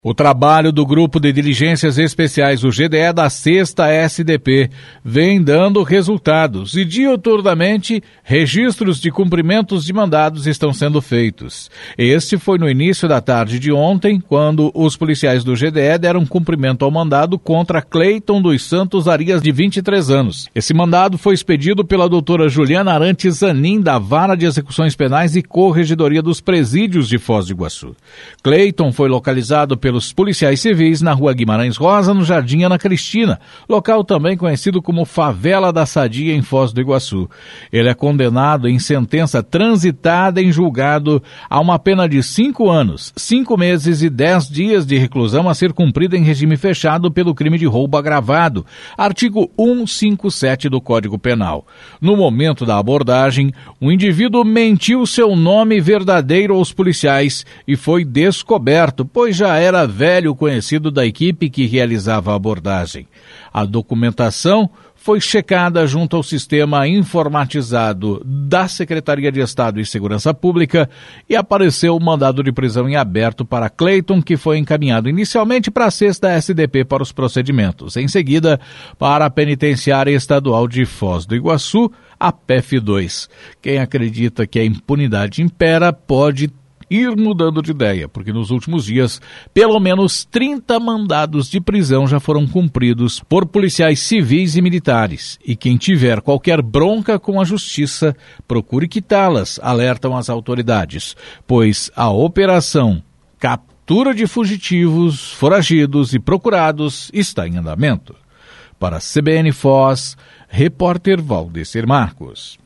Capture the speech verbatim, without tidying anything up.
O trabalho do Grupo de Diligências Especiais, o G D E, da sexta S D P, vem dando resultados e, diuturnamente, registros de cumprimentos de mandados estão sendo feitos. Este foi no início da tarde de ontem, quando os policiais do G D E deram cumprimento ao mandado contra Cleiton dos Santos Arias, de vinte e três anos. Esse mandado foi expedido pela doutora Juliana Arantes Zanin, da Vara de Execuções Penais e Corregedoria dos Presídios de Foz do Iguaçu. Cleiton foi localizado pelo pelos policiais civis na Rua Guimarães Rosa, no Jardim Ana Cristina, local também conhecido como Favela da Sadia, em Foz do Iguaçu. Ele é condenado em sentença transitada em julgado a uma pena de cinco anos, cinco meses e dez dias de reclusão a ser cumprida em regime fechado pelo crime de roubo agravado, artigo cento e cinquenta e sete do Código Penal. No momento da abordagem, o indivíduo mentiu seu nome verdadeiro aos policiais e foi descoberto, pois já era velho conhecido da equipe que realizava a abordagem. A documentação foi checada junto ao sistema informatizado da Secretaria de Estado e Segurança Pública e apareceu o mandado de prisão em aberto para Cleiton, que foi encaminhado inicialmente para a sexta S D P para os procedimentos. Em seguida, para a Penitenciária Estadual de Foz do Iguaçu, a P E F dois. Quem acredita que a impunidade impera pode ir mudando de ideia, porque nos últimos dias, pelo menos trinta mandados de prisão já foram cumpridos por policiais civis e militares. E quem tiver qualquer bronca com a justiça, procure quitá-las, alertam as autoridades, pois a operação captura de fugitivos, foragidos e procurados está em andamento. Para a C B N Foz, repórter Valdecir Marcos.